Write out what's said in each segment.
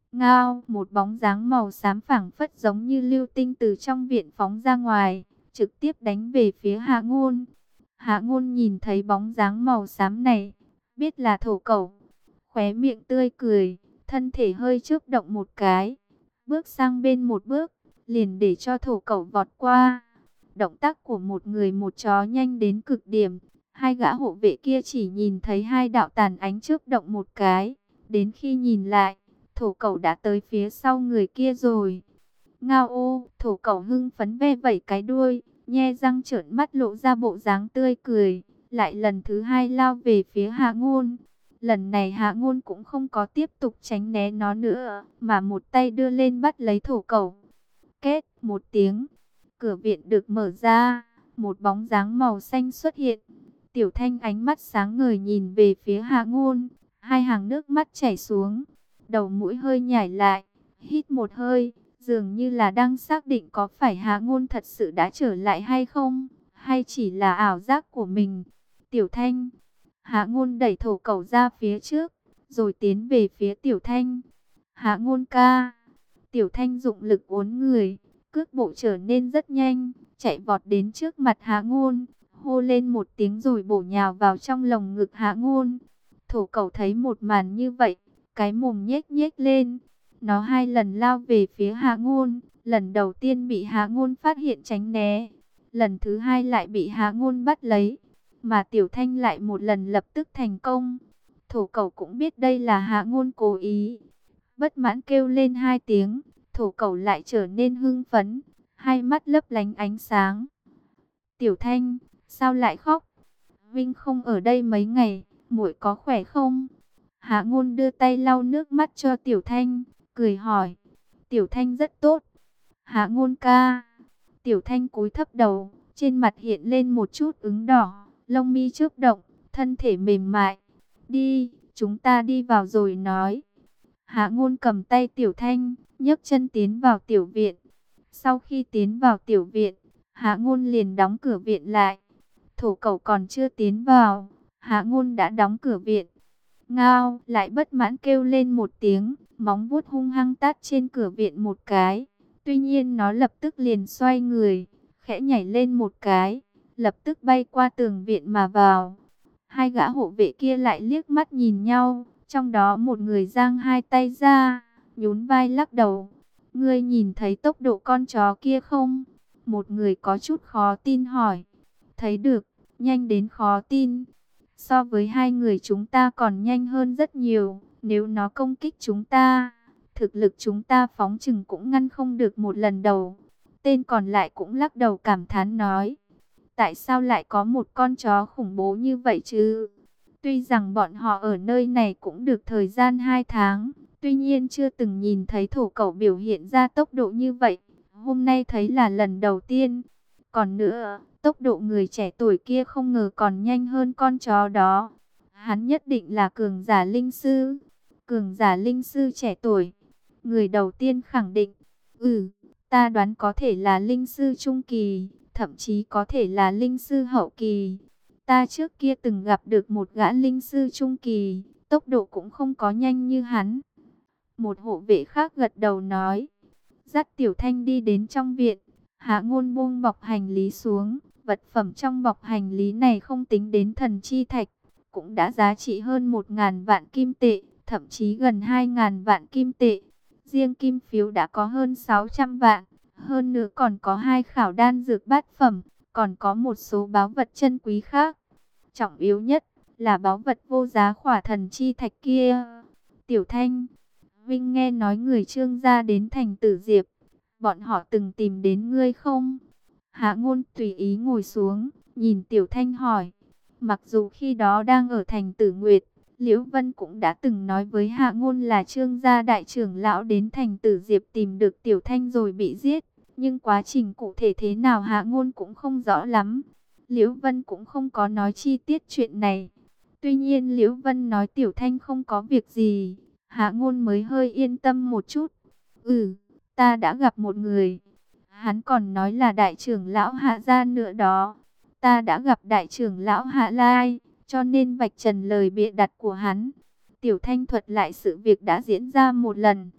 Ngao, một bóng dáng màu xám phảng phất giống như lưu tinh từ trong viện phóng ra ngoài, trực tiếp đánh về phía Hạ Ngôn. Hạ Ngôn nhìn thấy bóng dáng màu xám này, biết là thổ cẩu, khóe miệng tươi cười, thân thể hơi chớp động một cái, bước sang bên một bước, liền để cho thổ cẩu vọt qua. Động tác của một người một chó nhanh đến cực điểm, hai gã hộ vệ kia chỉ nhìn thấy hai đạo tàn ánh chớp động một cái, đến khi nhìn lại, thổ cẩu đã tới phía sau người kia rồi. Ngao ô, thổ cẩu hưng phấn ve vẩy cái đuôi, nhe răng trợn mắt lộ ra bộ dáng tươi cười, lại lần thứ hai lao về phía Hạ Ngôn. Lần này Hạ Ngôn cũng không có tiếp tục tránh né nó nữa, mà một tay đưa lên bắt lấy thổ cẩu. Két một tiếng, cửa viện được mở ra, một bóng dáng màu xanh xuất hiện. Tiểu Thanh ánh mắt sáng ngời nhìn về phía Hạ Ngôn, hai hàng nước mắt chảy xuống, đầu mũi hơi nhảy lại, hít một hơi, dường như là đang xác định có phải Hạ Ngôn thật sự đã trở lại hay không, hay chỉ là ảo giác của mình. Tiểu Thanh, Hạ Ngôn đẩy thổ cẩu ra phía trước, rồi tiến về phía Tiểu Thanh. Hạ Ngôn ca. Tiểu Thanh dụng lực uốn người, cước bộ trở nên rất nhanh, chạy vọt đến trước mặt Hạ Ngôn, hô lên một tiếng rồi bổ nhào vào trong lồng ngực Hạ Ngôn. Thổ cẩu thấy một màn như vậy, cái mồm nhếch nhếch lên. Nó hai lần lao về phía Hạ Ngôn, lần đầu tiên bị Hạ Ngôn phát hiện tránh né, lần thứ hai lại bị Hạ Ngôn bắt lấy, mà Tiểu Thanh lại một lần lập tức thành công. Thổ cẩu cũng biết đây là Hạ Ngôn cố ý, bất mãn kêu lên hai tiếng, thổ cẩu lại trở nên hưng phấn, hai mắt lấp lánh ánh sáng. Tiểu Thanh, sao lại khóc? Vinh không ở đây mấy ngày, muội có khỏe không? Hạ Ngôn đưa tay lau nước mắt cho Tiểu Thanh, cười hỏi. Tiểu Thanh rất tốt. Hạ Ngôn ca. Tiểu Thanh cúi thấp đầu, trên mặt hiện lên một chút ửng đỏ, lông mi chớp động, thân thể mềm mại. Đi, chúng ta đi vào rồi nói. Hạ Ngôn cầm tay Tiểu Thanh, nhấc chân tiến vào tiểu viện. Sau khi tiến vào tiểu viện, Hạ Ngôn liền đóng cửa viện lại. Thổ cẩu còn chưa tiến vào, Hạ Ngôn đã đóng cửa viện. Ngao lại bất mãn kêu lên một tiếng, móng vuốt hung hăng tát trên cửa viện một cái. Tuy nhiên nó lập tức liền xoay người, khẽ nhảy lên một cái, lập tức bay qua tường viện mà vào. Hai gã hộ vệ kia lại liếc mắt nhìn nhau, trong đó một người giang hai tay ra, nhún vai lắc đầu. Ngươi nhìn thấy tốc độ con chó kia không? Một người có chút khó tin hỏi. Thấy được, nhanh đến khó tin. So với hai người chúng ta còn nhanh hơn rất nhiều. Nếu nó công kích chúng ta, thực lực chúng ta phóng chừng cũng ngăn không được một lần đầu. Tên còn lại cũng lắc đầu cảm thán nói. Tại sao lại có một con chó khủng bố như vậy chứ? Tuy rằng bọn họ ở nơi này cũng được thời gian 2 tháng, tuy nhiên chưa từng nhìn thấy thổ cẩu biểu hiện ra tốc độ như vậy. Hôm nay thấy là lần đầu tiên. Còn nữa, tốc độ người trẻ tuổi kia không ngờ còn nhanh hơn con chó đó. Hắn nhất định là cường giả linh sư. Cường giả linh sư trẻ tuổi. Người đầu tiên khẳng định. Ta đoán có thể là linh sư trung kỳ, thậm chí có thể là linh sư hậu kỳ. Ta trước kia từng gặp được một gã linh sư trung kỳ, tốc độ cũng không có nhanh như hắn. Một hộ vệ khác gật đầu nói. Dắt Tiểu Thanh đi đến trong viện. Hạ Ngôn buông bọc hành lý xuống. Vật phẩm trong bọc hành lý này không tính đến thần chi thạch, cũng đã giá trị hơn 1.000 vạn kim tệ, thậm chí gần 2.000 vạn kim tệ. Riêng kim phiếu đã có hơn 600 vạn. Hơn nữa còn có 2 khảo đan dược bát phẩm, còn có một số báu vật chân quý khác. Trọng yếu nhất là báu vật vô giá khỏa thần chi thạch kia. Tiểu Thanh, Vinh nghe nói người Trương gia đến thành Tử Diệp, bọn họ từng tìm đến ngươi không? Hạ Ngôn tùy ý ngồi xuống, nhìn Tiểu Thanh hỏi. Mặc dù khi đó đang ở thành Tử Nguyệt, Liễu Vân cũng đã từng nói với Hạ Ngôn là Trương gia đại trưởng lão đến thành Tử Diệp tìm được Tiểu Thanh rồi bị giết. Nhưng quá trình cụ thể thế nào Hạ Ngôn cũng không rõ lắm. Liễu Vân cũng không có nói chi tiết chuyện này. Tuy nhiên Liễu Vân nói Tiểu Thanh không có việc gì, Hạ Ngôn mới hơi yên tâm một chút. Ta đã gặp một người. Hắn còn nói là đại trưởng lão Hạ gia nữa đó. Ta đã gặp đại trưởng lão Hạ Lai, cho nên vạch trần lời bịa đặt của hắn. Tiểu Thanh thuật lại sự việc đã diễn ra một lần.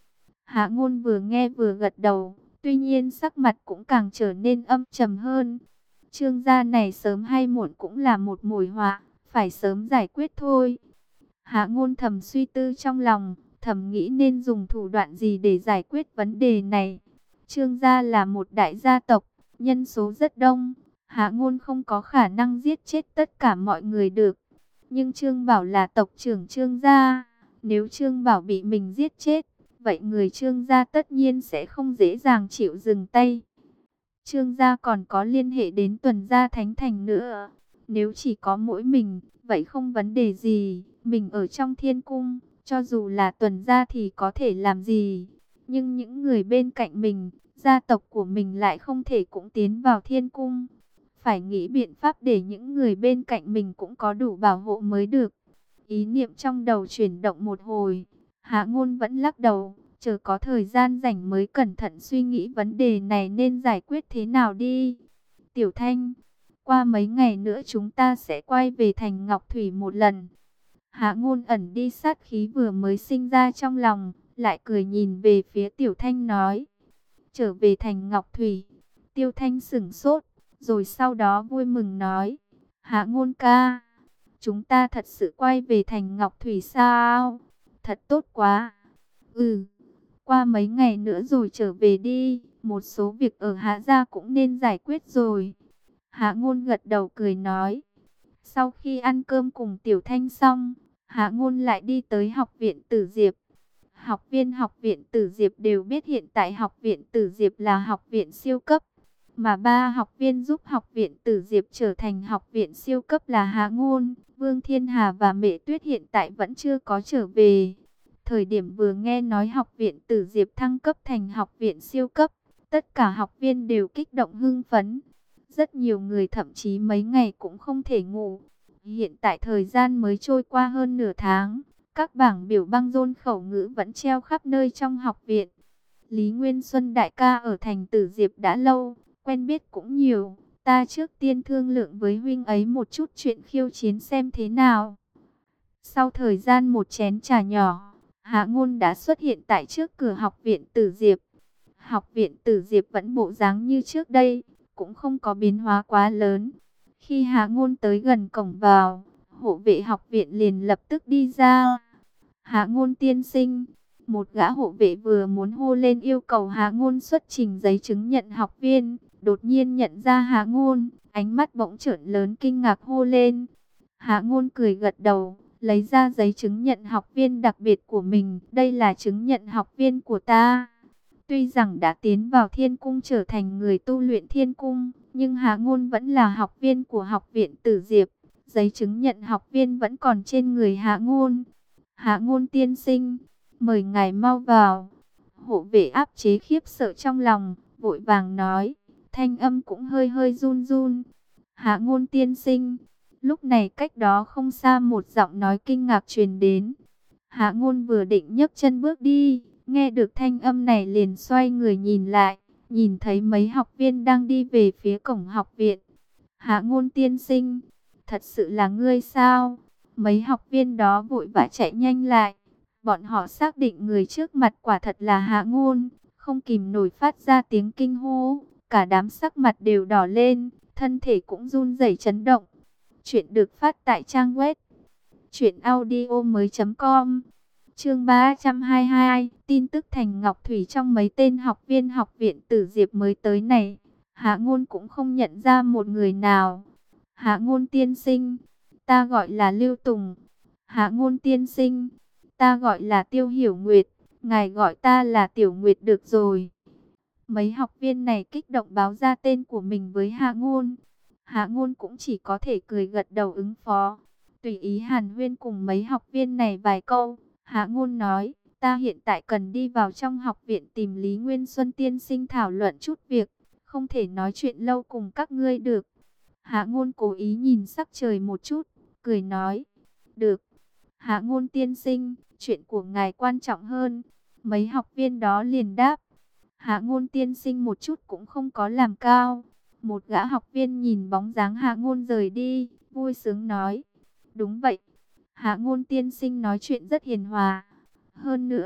Hạ Ngôn vừa nghe vừa gật đầu, tuy nhiên sắc mặt cũng càng trở nên âm trầm hơn. Trương gia này sớm hay muộn cũng là một mồi họa, phải sớm giải quyết thôi. Hạ Ngôn thầm suy tư trong lòng, thầm nghĩ nên dùng thủ đoạn gì để giải quyết vấn đề này. Trương gia là một đại gia tộc, nhân số rất đông, Hạ Ngôn không có khả năng giết chết tất cả mọi người được. Nhưng Trương Bảo là tộc trưởng Trương gia, nếu Trương Bảo bị mình giết chết, vậy người Trương gia tất nhiên sẽ không dễ dàng chịu dừng tay. Trương gia còn có liên hệ đến Tuần gia Thánh Thành nữa. Nếu chỉ có mỗi mình, vậy không vấn đề gì. Mình ở trong thiên cung, cho dù là Tuần gia thì có thể làm gì. Nhưng những người bên cạnh mình, gia tộc của mình lại không thể cũng tiến vào thiên cung. Phải nghĩ biện pháp để những người bên cạnh mình cũng có đủ bảo hộ mới được. Ý niệm trong đầu chuyển động một hồi, Hạ Ngôn vẫn lắc đầu, chờ có thời gian rảnh mới cẩn thận suy nghĩ vấn đề này nên giải quyết thế nào đi. Tiểu Thanh, qua mấy ngày nữa chúng ta sẽ quay về thành Ngọc Thủy một lần. Hạ Ngôn ẩn đi sát khí vừa mới sinh ra trong lòng, lại cười nhìn về phía Tiểu Thanh nói. Trở về thành Ngọc Thủy. Tiêu Thanh sửng sốt, rồi sau đó vui mừng nói. Hạ Ngôn ca, chúng ta thật sự quay về thành Ngọc Thủy sao? Thật tốt quá. Ừ, qua mấy ngày nữa rồi trở về đi. Một số việc ở Hạ gia cũng nên giải quyết rồi. Hạ Ngôn gật đầu cười nói. Sau khi ăn cơm cùng Tiểu Thanh xong, Hạ Ngôn lại đi tới học viện Tử Diệp. Học viên học viện Tử Diệp đều biết hiện tại học viện Tử Diệp là học viện siêu cấp. Mà ba học viên giúp học viện Tử Diệp trở thành học viện siêu cấp là Hạ Ngôn, Vương Thiên Hà và Mẹ Tuyết hiện tại vẫn chưa có trở về. Thời điểm vừa nghe nói học viện Tử Diệp thăng cấp thành học viện siêu cấp, tất cả học viên đều kích động hưng phấn. Rất nhiều người thậm chí mấy ngày cũng không thể ngủ. Hiện tại thời gian mới trôi qua hơn nửa tháng, các bảng biểu băng rôn khẩu ngữ vẫn treo khắp nơi trong học viện. Lý Nguyên Xuân đại ca ở thành Tử Diệp đã lâu, quen biết cũng nhiều. Ta trước tiên thương lượng với huynh ấy một chút chuyện khiêu chiến xem thế nào. Sau thời gian một chén trà nhỏ, Hạ Ngôn đã xuất hiện tại trước cửa học viện Tử Diệp. Học viện Tử Diệp vẫn bộ dáng như trước đây, cũng không có biến hóa quá lớn. Khi Hạ Ngôn tới gần cổng vào, hộ vệ học viện liền lập tức đi ra. Hạ Ngôn tiên sinh, một gã hộ vệ vừa muốn hô lên yêu cầu Hạ Ngôn xuất trình giấy chứng nhận học viên, đột nhiên nhận ra Hạ Ngôn, ánh mắt bỗng trợn lớn kinh ngạc hô lên. Hạ Ngôn cười gật đầu, lấy ra giấy chứng nhận học viên đặc biệt của mình, đây là chứng nhận học viên của ta. Tuy rằng đã tiến vào thiên cung trở thành người tu luyện thiên cung, nhưng Hạ Ngôn vẫn là học viên của học viện Tử Diệp. Giấy chứng nhận học viên vẫn còn trên người Hạ Ngôn. Hạ Ngôn tiên sinh, mời ngài mau vào. Hộ vệ áp chế khiếp sợ trong lòng, vội vàng nói, thanh âm cũng hơi hơi run run. Hạ Ngôn tiên sinh, lúc này cách đó không xa một giọng nói kinh ngạc truyền đến. Hạ Ngôn vừa định nhấc chân bước đi, nghe được thanh âm này liền xoay người nhìn lại, nhìn thấy mấy học viên đang đi về phía cổng học viện. Hạ Ngôn tiên sinh, thật sự là ngươi sao? Mấy học viên đó vội vã chạy nhanh lại. Bọn họ xác định người trước mặt quả thật là Hạ Ngôn, không kìm nổi phát ra tiếng kinh hô. Cả đám sắc mặt đều đỏ lên, thân thể cũng run rẩy chấn động. Chuyện được phát tại trang web truyệnaudiomoi.com. Chương 322, tin tức thành Ngọc Thủy trong mấy tên học viên học viện Tử Diệp mới tới này. Hạ Ngôn cũng không nhận ra một người nào. Hạ Ngôn tiên sinh, ta gọi là Lưu Tùng. Hạ Ngôn tiên sinh, ta gọi là Tiêu Hiểu Nguyệt. Ngài gọi ta là Tiểu Nguyệt được rồi. Mấy học viên này kích động báo ra tên của mình với Hạ Ngôn. Hạ Ngôn cũng chỉ có thể cười gật đầu ứng phó. Tùy ý hàn huyên cùng mấy học viên này vài câu. Hạ Ngôn nói, ta hiện tại cần đi vào trong học viện tìm Lý Nguyên Xuân tiên sinh thảo luận chút việc. Không thể nói chuyện lâu cùng các ngươi được. Hạ Ngôn cố ý nhìn sắc trời một chút, cười nói, được. Hạ Ngôn tiên sinh, chuyện của ngài quan trọng hơn. Mấy học viên đó liền đáp. Hạ Ngôn tiên sinh một chút cũng không có làm cao. Một gã học viên nhìn bóng dáng Hạ Ngôn rời đi, vui sướng nói, đúng vậy. Hạ Ngôn tiên sinh nói chuyện rất hiền hòa. Hơn nữa,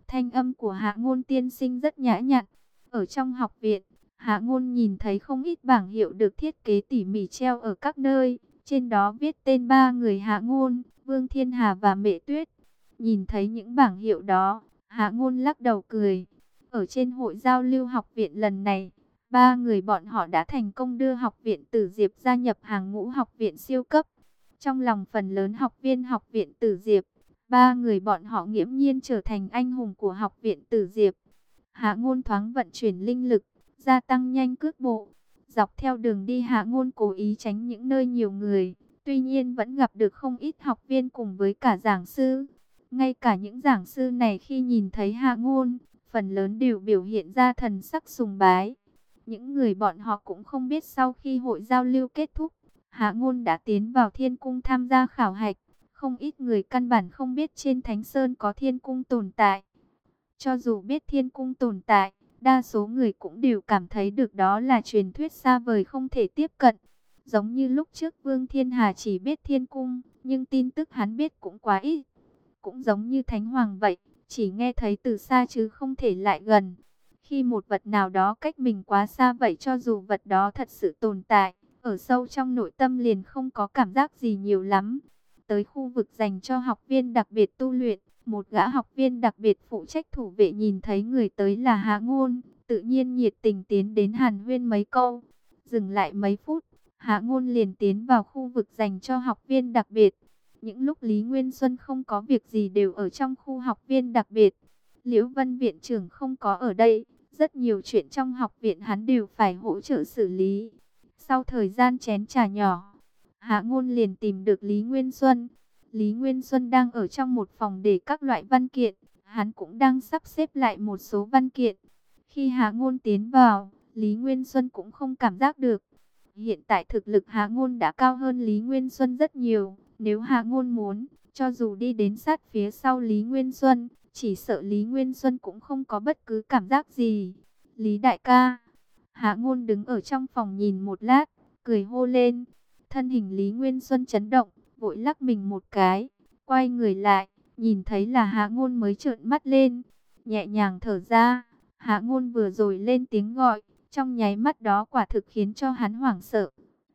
Thanh âm của Hạ Ngôn tiên sinh rất nhã nhặn. Ở trong học viện, Hạ Ngôn nhìn thấy không ít bảng hiệu được thiết kế tỉ mỉ treo ở các nơi. Trên đó viết tên ba người Hạ Ngôn, Vương Thiên Hà và Mẹ Tuyết. Nhìn thấy những bảng hiệu đó, Hạ Ngôn lắc đầu cười. Ở trên hội giao lưu học viện lần này, ba người bọn họ đã thành công đưa học viện Tử Diệp gia nhập hàng ngũ học viện siêu cấp. Trong lòng phần lớn học viên học viện Tử Diệp, ba người bọn họ nghiễm nhiên trở thành anh hùng của học viện Tử Diệp. Hạ Ngôn thoáng vận chuyển linh lực, gia tăng nhanh cước bộ. Dọc theo đường đi Hạ Ngôn cố ý tránh những nơi nhiều người. Tuy nhiên vẫn gặp được không ít học viên cùng với cả giảng sư. Ngay cả những giảng sư này khi nhìn thấy Hạ Ngôn, phần lớn đều biểu hiện ra thần sắc sùng bái. Những người bọn họ cũng không biết sau khi hội giao lưu kết thúc, Hạ Ngôn đã tiến vào Thiên Cung tham gia khảo hạch. Không ít người căn bản không biết trên Thánh Sơn có Thiên Cung tồn tại. Cho dù biết Thiên Cung tồn tại, đa số người cũng đều cảm thấy được đó là truyền thuyết xa vời không thể tiếp cận. Giống như lúc trước Vương Thiên Hà chỉ biết Thiên Cung, nhưng tin tức hắn biết cũng quá ít. Cũng giống như Thánh Hoàng vậy, chỉ nghe thấy từ xa chứ không thể lại gần. Khi một vật nào đó cách mình quá xa vậy, cho dù vật đó thật sự tồn tại, ở sâu trong nội tâm liền không có cảm giác gì nhiều lắm. Tới khu vực dành cho học viên đặc biệt tu luyện, một gã học viên đặc biệt phụ trách thủ vệ nhìn thấy người tới là Hạ Ngôn, tự nhiên nhiệt tình tiến đến hàn huyên mấy câu. Dừng lại mấy phút, Hạ Ngôn liền tiến vào khu vực dành cho học viên đặc biệt. Những lúc Lý Nguyên Xuân không có việc gì đều ở trong khu học viên đặc biệt. Liễu Vân viện trưởng không có ở đây, rất nhiều chuyện trong học viện hắn đều phải hỗ trợ xử lý. Sau thời gian chén trà nhỏ, Hạ Ngôn liền tìm được Lý Nguyên Xuân. Lý Nguyên Xuân đang ở trong một phòng để các loại văn kiện, hắn cũng đang sắp xếp lại một số văn kiện. Khi Hạ Ngôn tiến vào, Lý Nguyên Xuân cũng không cảm giác được. Hiện tại thực lực Hạ Ngôn đã cao hơn Lý Nguyên Xuân rất nhiều. Nếu Hạ Ngôn muốn, cho dù đi đến sát phía sau Lý Nguyên Xuân, chỉ sợ Lý Nguyên Xuân cũng không có bất cứ cảm giác gì. Lý đại ca. Hạ Ngôn đứng ở trong phòng nhìn một lát, cười hô lên. Thân hình Lý Nguyên Xuân chấn động, vội lắc mình một cái, quay người lại, nhìn thấy là Hạ Ngôn mới trợn mắt lên, nhẹ nhàng thở ra. Hạ Ngôn vừa rồi lên tiếng gọi, trong nháy mắt đó quả thực khiến cho hắn hoảng sợ.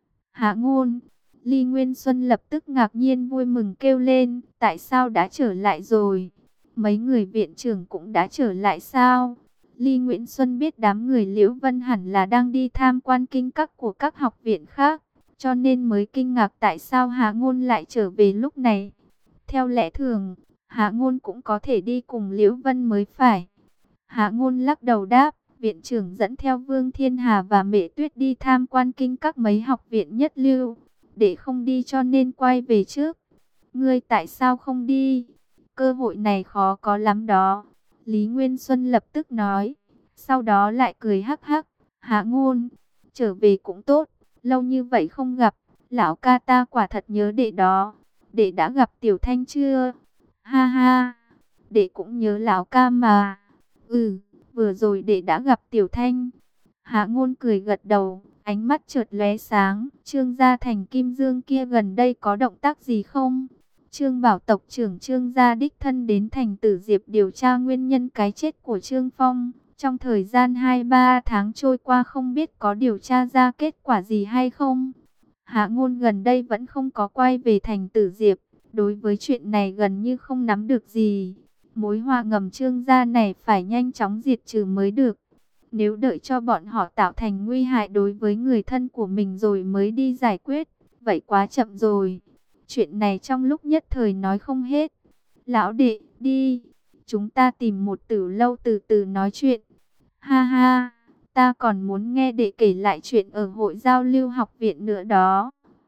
Hạ Ngôn. Lý Nguyên Xuân lập tức ngạc nhiên vui mừng kêu lên, tại sao đã trở lại rồi? Mấy người viện trưởng cũng đã trở lại sao? Lý Nguyên Xuân biết đám người Liễu Vân hẳn là đang đi tham quan kinh các của các học viện khác, cho nên mới kinh ngạc tại sao Hạ Ngôn lại trở về lúc này. Theo lẽ thường, Hạ Ngôn cũng có thể đi cùng Liễu Vân mới phải. Hạ Ngôn lắc đầu đáp, viện trưởng dẫn theo Vương Thiên Hà và Mẹ Tuyết đi tham quan kinh các mấy học viện nhất lưu. Để không đi cho nên quay về trước. Ngươi tại sao không đi? Cơ hội này khó có lắm đó. Lý Nguyên Xuân lập tức nói. Sau đó lại cười hắc hắc. Hạ Ngôn, trở về cũng tốt. Lâu như vậy không gặp. Lão ca ta quả thật nhớ đệ đó. Đệ đã gặp Tiểu Thanh chưa? Ha ha. Đệ cũng nhớ lão ca mà. Ừ, vừa rồi đệ đã gặp Tiểu Thanh. Hạ Ngôn cười gật đầu. Ánh mắt chợt lóe sáng, Trương gia thành Kim Dương kia gần đây có động tác gì không? Trương Bảo tộc trưởng Trương gia đích thân đến thành Tử Diệp điều tra nguyên nhân cái chết của Trương Phong. Trong thời gian 2-3 tháng trôi qua không biết có điều tra ra kết quả gì hay không? Hạ Ngôn gần đây vẫn không có quay về thành Tử Diệp, đối với chuyện này gần như không nắm được gì. Mối họa ngầm Trương gia này phải nhanh chóng diệt trừ mới được. Nếu đợi cho bọn họ tạo thành nguy hại đối với người thân của mình rồi mới đi giải quyết, vậy quá chậm rồi. Chuyện này trong lúc nhất thời nói không hết. Lão đệ, đi. Chúng ta tìm một tử lâu từ từ nói chuyện. Ha ha, ta còn muốn nghe đệ kể lại chuyện ở hội giao lưu học viện nữa đó.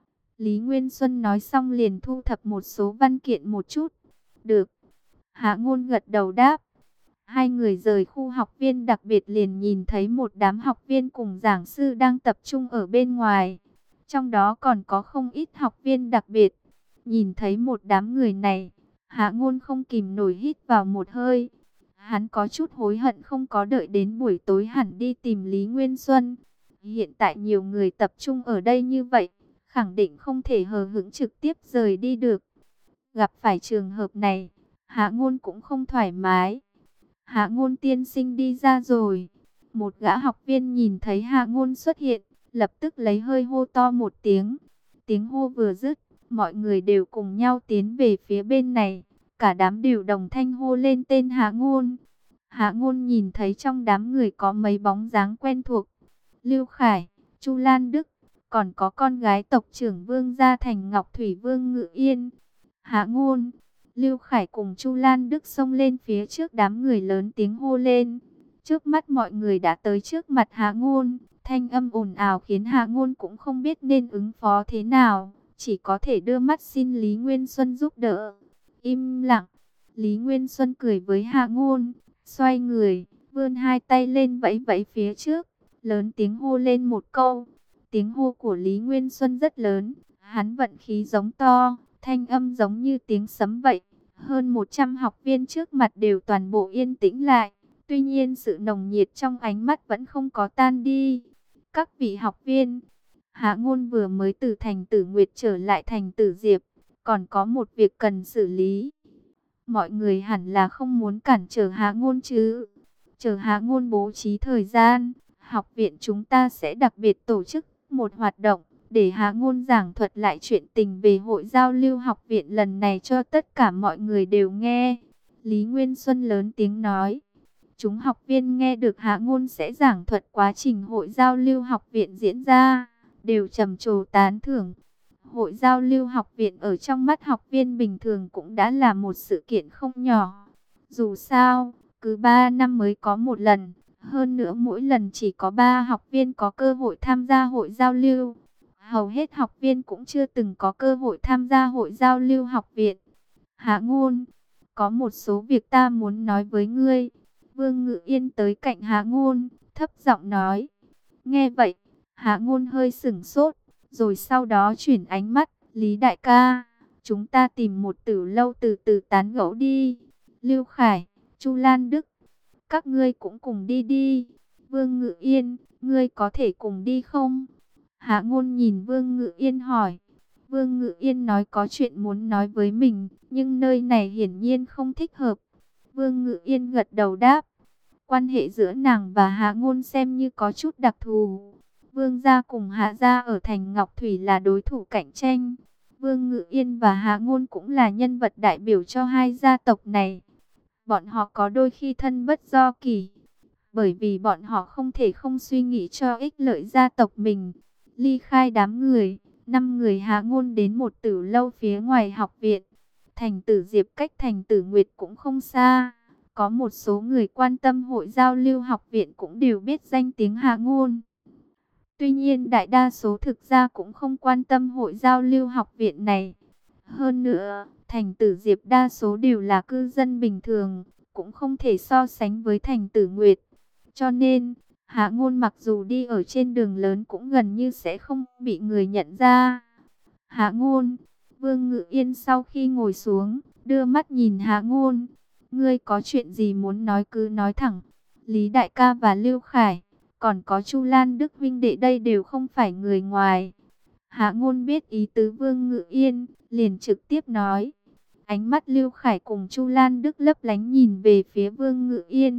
Lý Nguyên Xuân nói xong liền thu thập một số văn kiện một chút. Được. Hạ Ngôn gật đầu đáp. Hai người rời khu học viên đặc biệt liền nhìn thấy một đám học viên cùng giảng sư đang tập trung ở bên ngoài. Trong đó còn có không ít học viên đặc biệt. Nhìn thấy một đám người này, Hạ Ngôn không kìm nổi hít vào một hơi. Hắn có chút hối hận không có đợi đến buổi tối hẳn đi tìm Lý Nguyên Xuân. Hiện tại nhiều người tập trung ở đây như vậy, khẳng định không thể hờ hững trực tiếp rời đi được. Gặp phải trường hợp này, Hạ Ngôn cũng không thoải mái. Hạ Ngôn tiên sinh đi ra rồi. Một gã học viên nhìn thấy Hạ Ngôn xuất hiện, lập tức lấy hơi hô to một tiếng. Tiếng hô vừa dứt, mọi người đều cùng nhau tiến về phía bên này. Cả đám đều đồng thanh hô lên tên Hạ Ngôn. Hạ Ngôn nhìn thấy trong đám người có mấy bóng dáng quen thuộc. Lưu Khải, Chu Lan Đức, còn có con gái tộc trưởng Vương gia Thành Ngọc Thủy Vương Ngự Yên. Hạ Ngôn, Lưu Khải cùng Chu Lan Đức xông lên phía trước đám người lớn tiếng hô lên. Trước mắt mọi người đã tới trước mặt Hạ Ngôn, thanh âm ồn ào khiến Hạ Ngôn cũng không biết nên ứng phó thế nào, chỉ có thể đưa mắt xin Lý Nguyên Xuân giúp đỡ. Im lặng, Lý Nguyên Xuân cười với Hạ Ngôn, xoay người, vươn hai tay lên vẫy vẫy phía trước, lớn tiếng hô lên một câu. Tiếng hô của Lý Nguyên Xuân rất lớn, hắn vận khí giống to, thanh âm giống như tiếng sấm vậy. Hơn 100 học viên trước mặt đều toàn bộ yên tĩnh lại. Tuy nhiên sự nồng nhiệt trong ánh mắt vẫn không có tan đi. Các vị học viên, Hạ Ngôn vừa mới từ thành Tử Nguyệt trở lại thành Tử Diệp, còn có một việc cần xử lý. Mọi người hẳn là không muốn cản trở Hạ Ngôn chứ. Chờ Hạ Ngôn bố trí thời gian, học viện chúng ta sẽ đặc biệt tổ chức một hoạt động để Hạ Ngôn giảng thuật lại chuyện tình về hội giao lưu học viện lần này cho tất cả mọi người đều nghe. Lý Nguyên Xuân lớn tiếng nói. Chúng học viên nghe được Hạ Ngôn sẽ giảng thuật quá trình hội giao lưu học viện diễn ra, đều trầm trồ tán thưởng. Hội giao lưu học viện ở trong mắt học viên bình thường cũng đã là một sự kiện không nhỏ. Dù sao, cứ 3 năm mới có một lần, hơn nữa mỗi lần chỉ có 3 học viên có cơ hội tham gia hội giao lưu. Hầu hết học viên cũng chưa từng có cơ hội tham gia hội giao lưu học viện. Hạ Ngôn, có một số việc ta muốn nói với ngươi. Vương Ngự Yên tới cạnh Hạ Ngôn, thấp giọng nói. Nghe vậy, Hạ Ngôn hơi sửng sốt, rồi sau đó chuyển ánh mắt. Lý đại ca, chúng ta tìm một tử lâu từ từ tán gẫu đi. Lưu Khải, Chu Lan Đức, các ngươi cũng cùng đi đi. Vương Ngự Yên, ngươi có thể cùng đi không? Hạ Ngôn nhìn Vương Ngự Yên hỏi. Vương Ngự Yên nói có chuyện muốn nói với mình, nhưng nơi này hiển nhiên không thích hợp. Vương Ngự Yên gật đầu đáp. Quan hệ giữa nàng và Hạ Ngôn xem như có chút đặc thù. Vương gia cùng Hạ gia ở thành Ngọc Thủy là đối thủ cạnh tranh. Vương Ngự Yên và Hạ Ngôn cũng là nhân vật đại biểu cho hai gia tộc này. Bọn họ có đôi khi thân bất do kỷ, bởi vì bọn họ không thể không suy nghĩ cho ích lợi gia tộc mình. Ly khai đám người, 5 người Hạ Ngôn đến một tử lâu phía ngoài học viện. Thành Tử Diệp cách thành Tử Nguyệt cũng không xa. Có một số người quan tâm hội giao lưu học viện cũng đều biết danh tiếng Hạ Ngôn. Tuy nhiên đại đa số thực ra cũng không quan tâm hội giao lưu học viện này. Hơn nữa, thành Tử Diệp đa số đều là cư dân bình thường, cũng không thể so sánh với thành Tử Nguyệt. Cho nên, Hạ Ngôn mặc dù đi ở trên đường lớn cũng gần như sẽ không bị người nhận ra. Hạ Ngôn, Vương Ngự Yên sau khi ngồi xuống, đưa mắt nhìn Hạ Ngôn. Ngươi có chuyện gì muốn nói cứ nói thẳng. Lý đại ca và Lưu Khải, còn có Chu Lan Đức huynh đệ đây đều không phải người ngoài. Hạ Ngôn biết ý tứ Vương Ngự Yên, liền trực tiếp nói. Ánh mắt Lưu Khải cùng Chu Lan Đức lấp lánh nhìn về phía Vương Ngự Yên.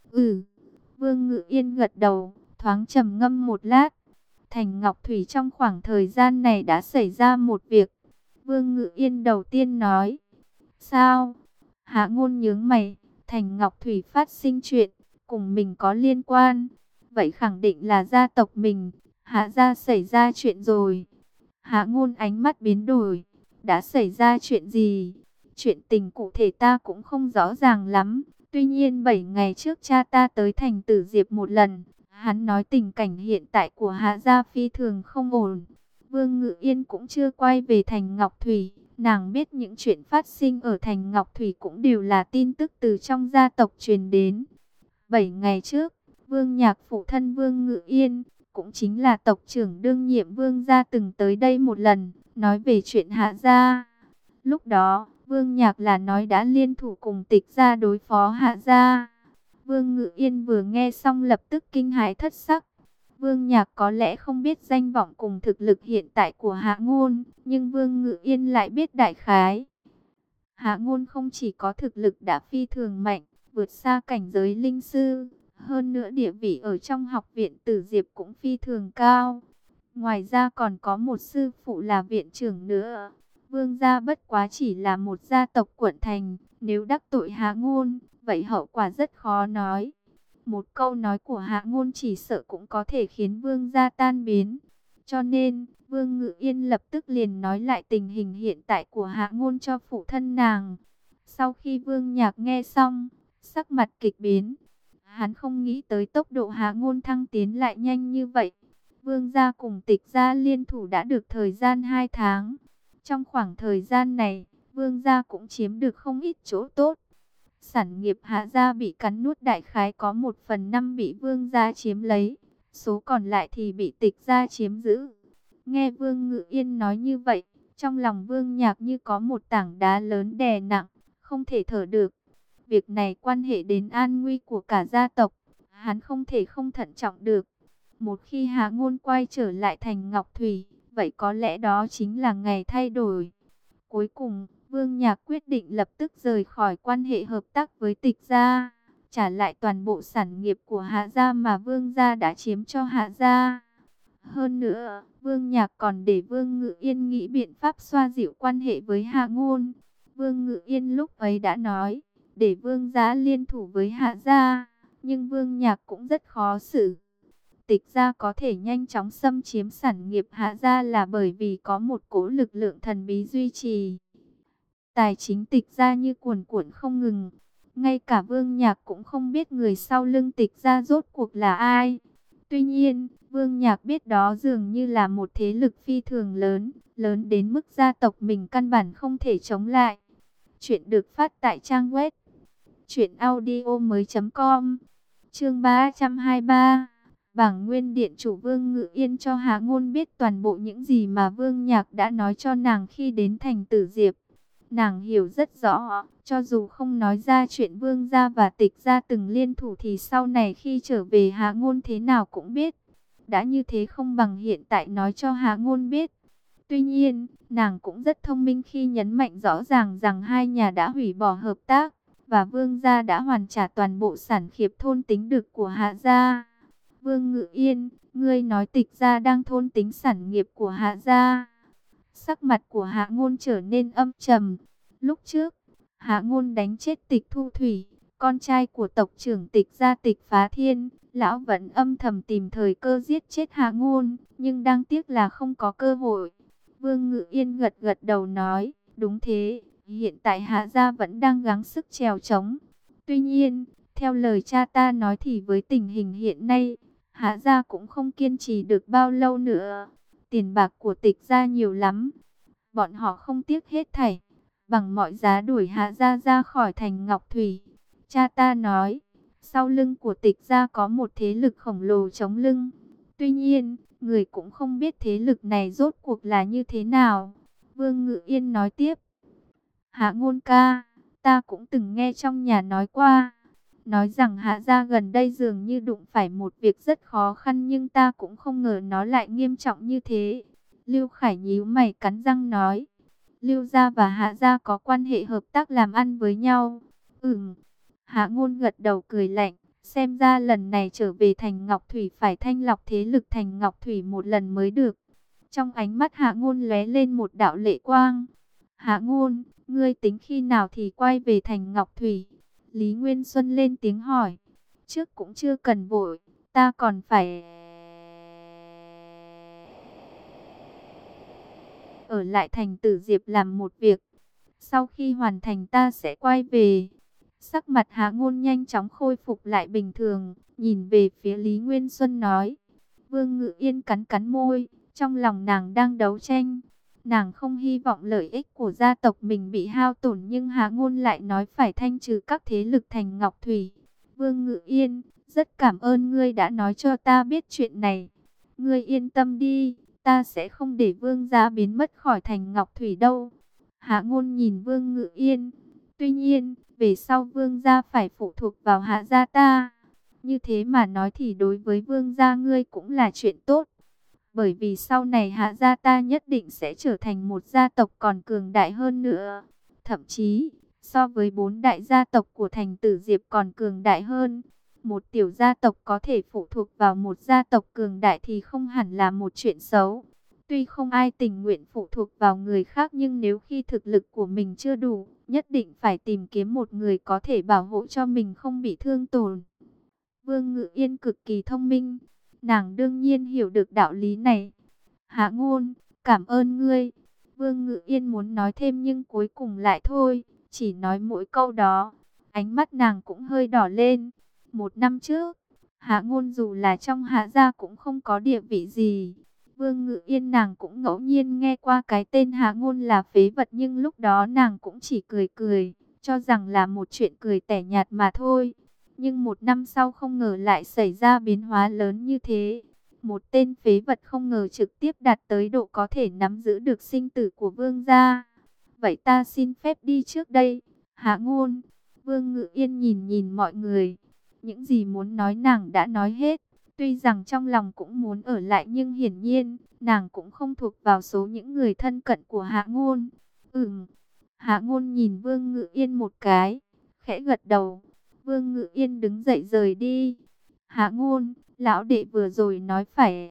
Vương Ngự Yên gật đầu, thoáng trầm ngâm một lát. Thành Ngọc Thủy trong khoảng thời gian này đã xảy ra một việc. Vương Ngự Yên đầu tiên nói. Sao? Hạ Ngôn nhướng mày. Thành Ngọc Thủy phát sinh chuyện, cùng mình có liên quan. Vậy khẳng định là gia tộc mình. Hạ gia xảy ra chuyện rồi. Hạ Ngôn ánh mắt biến đổi. Đã xảy ra chuyện gì? Chuyện tình cụ thể ta cũng không rõ ràng lắm. Tuy nhiên 7 ngày trước cha ta tới thành Tử Diệp một lần. Hắn nói tình cảnh hiện tại của Hạ gia phi thường không ổn. Vương Ngự Yên cũng chưa quay về thành Ngọc Thủy. Nàng biết những chuyện phát sinh ở thành Ngọc Thủy cũng đều là tin tức từ trong gia tộc truyền đến. 7 ngày trước, Vương Nhạc phụ thân Vương Ngự Yên, cũng chính là tộc trưởng đương nhiệm Vương gia từng tới đây một lần, nói về chuyện Hạ gia. Lúc đó, Vương Nhạc là nói đã liên thủ cùng Tịch gia đối phó Hạ gia. Vương Ngự Yên vừa nghe xong lập tức kinh hãi thất sắc. Vương Nhạc có lẽ không biết danh vọng cùng thực lực hiện tại của Hạ Ngôn, nhưng Vương Ngự Yên lại biết đại khái. Hạ Ngôn không chỉ có thực lực đã phi thường mạnh, vượt xa cảnh giới linh sư. Hơn nữa địa vị ở trong học viện Tử Diệp cũng phi thường cao. Ngoài ra còn có một sư phụ là viện trưởng nữa. Vương gia bất quá chỉ là một gia tộc quận thành, nếu đắc tội Hạ Ngôn, vậy hậu quả rất khó nói. Một câu nói của Hạ Ngôn chỉ sợ cũng có thể khiến vương gia tan biến. Cho nên, Vương Ngự Yên lập tức liền nói lại tình hình hiện tại của Hạ Ngôn cho phụ thân nàng. Sau khi Vương Nhạc nghe xong, sắc mặt kịch biến. Hắn không nghĩ tới tốc độ Hạ Ngôn thăng tiến lại nhanh như vậy. Vương gia cùng Tịch gia liên thủ đã được thời gian 2 tháng. Trong khoảng thời gian này, Vương gia cũng chiếm được không ít chỗ tốt. Sản nghiệp Hạ gia bị cắn nuốt đại khái có 1/5 bị Vương gia chiếm lấy. Số còn lại thì bị Tịch gia chiếm giữ. Nghe Vương Ngự Yên nói như vậy, trong lòng Vương Nhạc như có một tảng đá lớn đè nặng, không thể thở được. Việc này quan hệ đến an nguy của cả gia tộc, hắn không thể không thận trọng được. Một khi Hạ Ngôn quay trở lại thành Ngọc Thủy, vậy có lẽ đó chính là ngày thay đổi. Cuối cùng, Vương Nhạc quyết định lập tức rời khỏi quan hệ hợp tác với Tịch gia, trả lại toàn bộ sản nghiệp của Hạ gia mà Vương gia đã chiếm cho Hạ gia. Hơn nữa, Vương Nhạc còn để Vương Ngự Yên nghĩ biện pháp xoa dịu quan hệ với Hạ Ngôn. Vương Ngự Yên lúc ấy đã nói, để Vương gia liên thủ với Hạ gia, nhưng Vương Nhạc cũng rất khó xử. Tịch gia có thể nhanh chóng xâm chiếm sản nghiệp Hạ gia là bởi vì có một cỗ lực lượng thần bí duy trì. Tài chính Tịch gia như cuồn cuộn không ngừng. Ngay cả Vương Nhạc cũng không biết người sau lưng Tịch gia rốt cuộc là ai. Tuy nhiên, Vương Nhạc biết đó dường như là một thế lực phi thường lớn, lớn đến mức gia tộc mình căn bản không thể chống lại. Chuyện được phát tại trang web truyệnaudiomoi.com. Chương 323. Bảng Nguyên Điện chủ Vương Ngự Yên cho Hạ Ngôn biết toàn bộ những gì mà Vương Nhạc đã nói cho nàng khi đến thành Tử Diệp. Nàng hiểu rất rõ, cho dù không nói ra chuyện Vương gia và Tịch gia từng liên thủ thì sau này khi trở về Hạ Ngôn thế nào cũng biết. Đã như thế không bằng hiện tại nói cho Hạ Ngôn biết. Tuy nhiên, nàng cũng rất thông minh khi nhấn mạnh rõ ràng rằng hai nhà đã hủy bỏ hợp tác, và Vương gia đã hoàn trả toàn bộ sản nghiệp thôn tính được của Hạ gia. Vương Ngự Yên, ngươi nói Tịch gia đang thôn tính sản nghiệp của Hạ gia. Sắc mặt của Hạ Ngôn trở nên âm trầm. Lúc trước, Hạ Ngôn đánh chết Tịch Thu Thủy, con trai của tộc trưởng Tịch gia Tịch Phá Thiên. Lão vẫn âm thầm tìm thời cơ giết chết Hạ Ngôn, nhưng đáng tiếc là không có cơ hội. Vương Ngự Yên gật gật đầu nói, đúng thế, hiện tại Hạ gia vẫn đang gắng sức trèo trống. Tuy nhiên, theo lời cha ta nói thì với tình hình hiện nay, Hạ gia cũng không kiên trì được bao lâu nữa. Tiền bạc của Tịch gia nhiều lắm, bọn họ không tiếc hết thảy, bằng mọi giá đuổi Hạ gia ra khỏi thành Ngọc Thủy. Cha ta nói, sau lưng của Tịch gia có một thế lực khổng lồ chống lưng. Tuy nhiên, người cũng không biết thế lực này rốt cuộc là như thế nào. Vương Ngự Yên nói tiếp, Hạ Ngôn ca, ta cũng từng nghe trong nhà nói qua. Nói rằng Hạ gia gần đây dường như đụng phải một việc rất khó khăn, nhưng ta cũng không ngờ nó lại nghiêm trọng như thế. Lưu Khải nhíu mày cắn răng nói, Lưu gia và Hạ gia có quan hệ hợp tác làm ăn với nhau. Hạ Ngôn gật đầu cười lạnh, xem ra lần này trở về thành Ngọc Thủy phải thanh lọc thế lực thành Ngọc Thủy một lần mới được. Trong ánh mắt Hạ Ngôn lóe lên một đạo lệ quang. Hạ Ngôn, ngươi tính khi nào thì quay về thành Ngọc Thủy? Lý Nguyên Xuân lên tiếng hỏi. Trước cũng chưa cần vội, ta còn phải ở lại thành Tử Diệp làm một việc. Sau khi hoàn thành ta sẽ quay về. Sắc mặt Hạ Ngôn nhanh chóng khôi phục lại bình thường, nhìn về phía Lý Nguyên Xuân nói. Vương Ngự Yên cắn cắn môi, trong lòng nàng đang đấu tranh. Nàng không hy vọng lợi ích của gia tộc mình bị hao tổn, nhưng Hạ Ngôn lại nói phải thanh trừ các thế lực thành Ngọc Thủy. Vương Ngự Yên, rất cảm ơn ngươi đã nói cho ta biết chuyện này. Ngươi yên tâm đi, ta sẽ không để Vương gia biến mất khỏi thành Ngọc Thủy đâu. Hạ Ngôn nhìn Vương Ngự Yên. Tuy nhiên, về sau Vương gia phải phụ thuộc vào Hạ gia ta. Như thế mà nói thì đối với Vương gia ngươi cũng là chuyện tốt. Bởi vì sau này Hạ gia ta nhất định sẽ trở thành một gia tộc còn cường đại hơn nữa. Thậm chí, so với 4 đại gia tộc của thành Tử Diệp còn cường đại hơn. Một tiểu gia tộc có thể phụ thuộc vào một gia tộc cường đại thì không hẳn là một chuyện xấu. Tuy không ai tình nguyện phụ thuộc vào người khác, nhưng nếu khi thực lực của mình chưa đủ, nhất định phải tìm kiếm một người có thể bảo hộ cho mình không bị thương tổn. Vương Ngự Yên cực kỳ thông minh, nàng đương nhiên hiểu được đạo lý này. Hạ Ngôn, cảm ơn ngươi. Vương Ngự Yên muốn nói thêm nhưng cuối cùng lại thôi, chỉ nói mỗi câu đó. Ánh mắt nàng cũng hơi đỏ lên. 1 năm trước, Hạ Ngôn dù là trong Hạ gia cũng không có địa vị gì. Vương Ngự Yên nàng cũng ngẫu nhiên nghe qua cái tên Hạ Ngôn là phế vật, nhưng lúc đó nàng cũng chỉ cười cười, cho rằng là một chuyện cười tẻ nhạt mà thôi. Nhưng 1 năm sau không ngờ lại xảy ra biến hóa lớn như thế. Một tên phế vật không ngờ trực tiếp đạt tới độ có thể nắm giữ được sinh tử của vương gia. Vậy ta xin phép đi trước đây, Hạ Ngôn. Vương Ngự Yên nhìn nhìn mọi người. Những gì muốn nói nàng đã nói hết. Tuy rằng trong lòng cũng muốn ở lại nhưng hiển nhiên, nàng cũng không thuộc vào số những người thân cận của Hạ Ngôn. Hạ Ngôn nhìn Vương Ngự Yên một cái, khẽ gật đầu. Vương Ngự Yên đứng dậy rời đi. Hạ Ngôn, lão đệ vừa rồi nói phải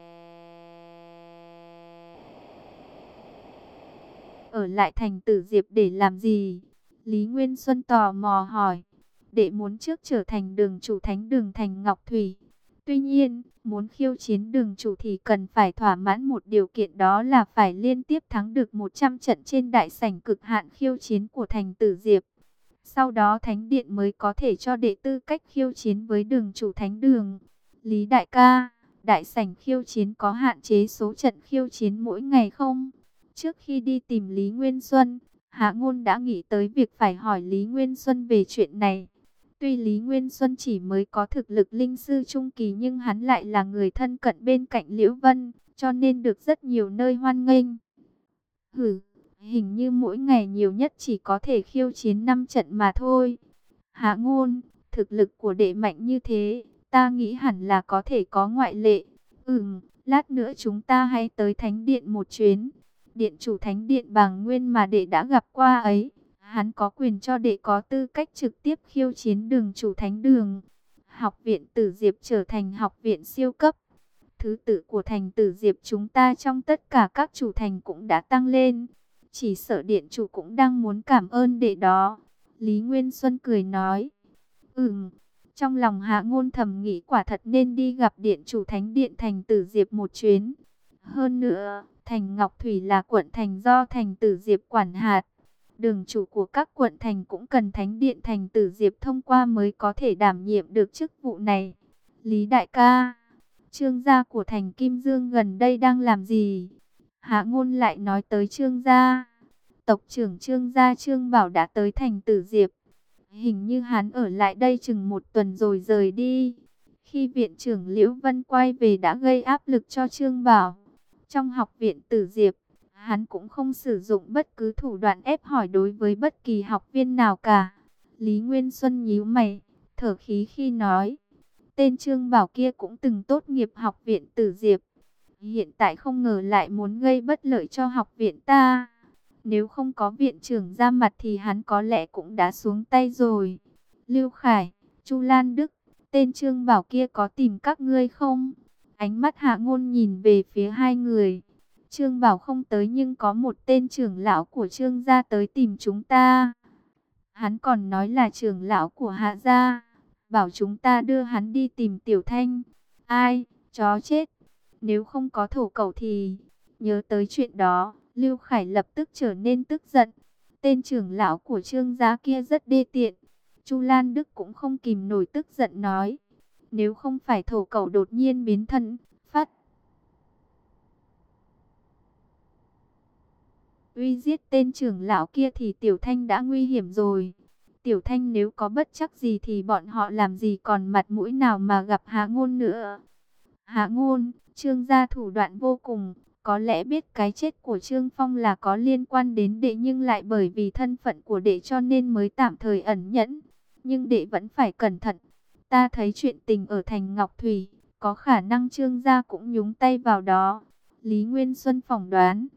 ở lại thành Tử Diệp để làm gì? Lý Nguyên Xuân tò mò hỏi. Đệ muốn trước trở thành đường chủ thánh đường thành Ngọc Thủy. Tuy nhiên, muốn khiêu chiến đường chủ thì cần phải thỏa mãn một điều kiện, đó là phải liên tiếp thắng được 100 trận trên đại sảnh cực hạn khiêu chiến của thành Tử Diệp. Sau đó Thánh Điện mới có thể cho đệ tư cách khiêu chiến với đường chủ thánh đường. Lý đại ca, đại sảnh khiêu chiến có hạn chế số trận khiêu chiến mỗi ngày không? Trước khi đi tìm Lý Nguyên Xuân, Hạ Ngôn đã nghĩ tới việc phải hỏi Lý Nguyên Xuân về chuyện này. Tuy Lý Nguyên Xuân chỉ mới có thực lực linh sư trung kỳ, nhưng hắn lại là người thân cận bên cạnh Liễu Vân, cho nên được rất nhiều nơi hoan nghênh. Hình như mỗi ngày nhiều nhất chỉ có thể khiêu chiến 5 trận mà thôi. Hạ Ngôn, thực lực của đệ mạnh như thế, ta nghĩ hẳn là có thể có ngoại lệ. Lát nữa chúng ta hãy tới Thánh Điện một chuyến. Điện chủ Thánh Điện Bàng Nguyên mà đệ đã gặp qua ấy, hắn có quyền cho đệ có tư cách trực tiếp khiêu chiến đường chủ thánh đường. Học viện Tử Diệp trở thành học viện siêu cấp. Thứ tự của thành Tử Diệp chúng ta trong tất cả các chủ thành cũng đã tăng lên. Chỉ sợ điện chủ cũng đang muốn cảm ơn đệ đó. Lý Nguyên Xuân cười nói. Trong lòng Hạ Ngôn thầm nghĩ quả thật nên đi gặp điện chủ thánh điện thành Tử Diệp một chuyến. Hơn nữa, thành Ngọc Thủy là quận thành do thành Tử Diệp quản hạt. Đường chủ của các quận thành cũng cần thánh điện thành Tử Diệp thông qua mới có thể đảm nhiệm được chức vụ này. Lý đại ca, Trương gia của thành Kim Dương gần đây đang làm gì? Hạ Ngôn lại nói tới Trương gia. Tộc trưởng Trương gia Trương Bảo đã tới thành Tử Diệp. Hình như hắn ở lại đây chừng 1 tuần rồi rời đi. Khi viện trưởng Liễu Vân quay về đã gây áp lực cho Trương Bảo. Trong học viện Tử Diệp, hắn cũng không sử dụng bất cứ thủ đoạn ép hỏi đối với bất kỳ học viên nào cả. Lý Nguyên Xuân nhíu mày, thở khí khi nói. Tên Trương Bảo kia cũng từng tốt nghiệp học viện Tử Diệp. Hiện tại không ngờ lại muốn gây bất lợi cho học viện ta. Nếu không có viện trưởng ra mặt thì hắn có lẽ cũng đã xuống tay rồi. Lưu Khải, Chu Lan Đức, tên Trương Bảo kia có tìm các ngươi không? Ánh mắt Hạ Ngôn nhìn về phía hai người. Trương Bảo không tới nhưng có một tên trưởng lão của Trương gia tới tìm chúng ta. Hắn còn nói là trưởng lão của Hạ gia, bảo chúng ta đưa hắn đi tìm Tiểu Thanh. Ai, chó chết. Nếu không có thổ cẩu thì... Nhớ tới chuyện đó, Lưu Khải lập tức trở nên tức giận. Tên trưởng lão của Trương gia kia rất đê tiện. Chu Lan Đức cũng không kìm nổi tức giận nói. Nếu không phải thổ cẩu đột nhiên biến thân, phát uy giết tên trưởng lão kia thì Tiểu Thanh đã nguy hiểm rồi. Tiểu Thanh nếu có bất trắc gì thì bọn họ làm gì còn mặt mũi nào mà gặp Hạ Ngôn nữa. Hạ Ngôn, Trương gia thủ đoạn vô cùng, có lẽ biết cái chết của Trương Phong là có liên quan đến đệ, nhưng lại bởi vì thân phận của đệ cho nên mới tạm thời ẩn nhẫn. Nhưng đệ vẫn phải cẩn thận. Ta thấy chuyện tình ở thành Ngọc Thủy, có khả năng Trương gia cũng nhúng tay vào đó. Lý Nguyên Xuân phỏng đoán.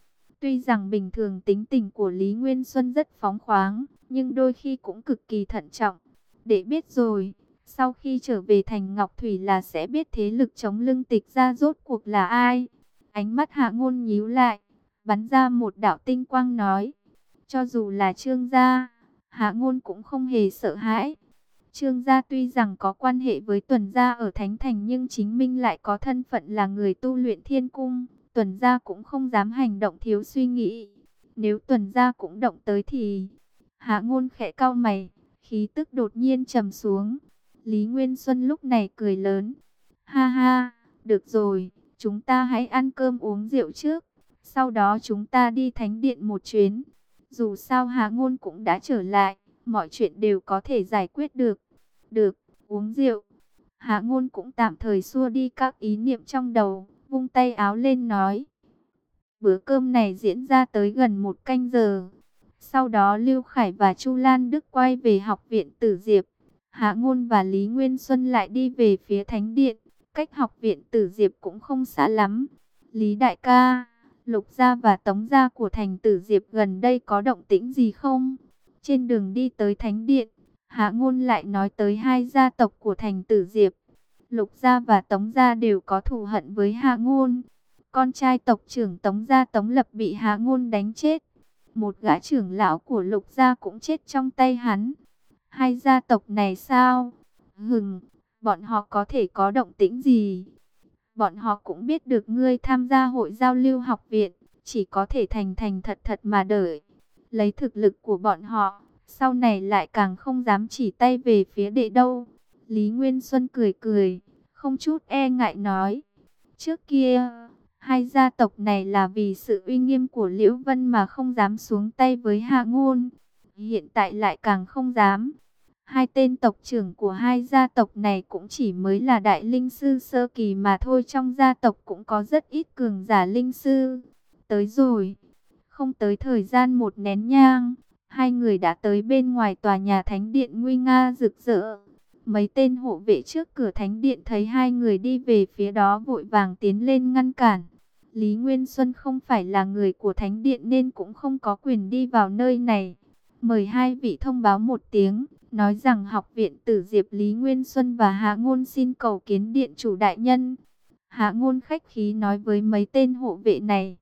Tuy rằng bình thường tính tình của Lý Nguyên Xuân rất phóng khoáng, nhưng đôi khi cũng cực kỳ thận trọng. Để biết rồi, sau khi trở về thành Ngọc Thủy là sẽ biết thế lực chống lưng Tịch gia rốt cuộc là ai. Ánh mắt Hạ Ngôn nhíu lại, bắn ra một đạo tinh quang nói. Cho dù là Trương gia, Hạ Ngôn cũng không hề sợ hãi. Trương gia tuy rằng có quan hệ với Tuần gia ở Thánh Thành nhưng chính Minh lại có thân phận là người tu luyện thiên cung. Tuần gia cũng không dám hành động thiếu suy nghĩ. Nếu Tuần gia cũng động tới thì... Hạ Ngôn khẽ cau mày, khí tức đột nhiên trầm xuống. Lý Nguyên Xuân lúc này cười lớn. Ha ha, được rồi, chúng ta hãy ăn cơm uống rượu trước. Sau đó chúng ta đi thánh điện một chuyến. Dù sao Hạ Ngôn cũng đã trở lại, mọi chuyện đều có thể giải quyết được. Được, uống rượu. Hạ Ngôn cũng tạm thời xua đi các ý niệm trong đầu, vung tay áo lên nói. Bữa cơm này diễn ra tới gần 1 canh giờ. Sau đó Lưu Khải và Chu Lan Đức quay về học viện Tử Diệp. Hạ Ngôn và Lý Nguyên Xuân lại đi về phía Thánh Điện. Cách học viện Tử Diệp cũng không xa lắm. Lý đại ca, Lục gia và Tống gia của thành Tử Diệp gần đây có động tĩnh gì không? Trên đường đi tới Thánh Điện, Hạ Ngôn lại nói tới hai gia tộc của thành Tử Diệp. Lục gia và Tống gia đều có thù hận với Hạ Ngôn. Con trai tộc trưởng Tống gia Tống Lập bị Hạ Ngôn đánh chết. Một gã trưởng lão của Lục gia cũng chết trong tay hắn. Hai gia tộc này sao? Bọn họ có thể có động tĩnh gì? Bọn họ cũng biết được ngươi tham gia hội giao lưu học viện, chỉ có thể thành thành thật thật mà đợi. Lấy thực lực của bọn họ, sau này lại càng không dám chỉ tay về phía đệ đâu. Lý Nguyên Xuân cười cười, không chút e ngại nói. Trước kia, hai gia tộc này là vì sự uy nghiêm của Liễu Vân mà không dám xuống tay với Hạ Ngôn. Hiện tại lại càng không dám. Hai tên tộc trưởng của hai gia tộc này cũng chỉ mới là đại linh sư sơ kỳ mà thôi. Trong gia tộc cũng có rất ít cường giả linh sư. Tới rồi. Không tới thời gian một nén nhang, hai người đã tới bên ngoài tòa nhà thánh điện nguy nga rực rỡ. Mấy tên hộ vệ trước cửa thánh điện thấy hai người đi về phía đó vội vàng tiến lên ngăn cản. Lý Nguyên Xuân không phải là người của thánh điện nên cũng không có quyền đi vào nơi này. Mời hai vị thông báo một tiếng, nói rằng học viện Tử Diệp Lý Nguyên Xuân và Hạ Ngôn xin cầu kiến điện chủ đại nhân. Hạ Ngôn khách khí nói với mấy tên hộ vệ này.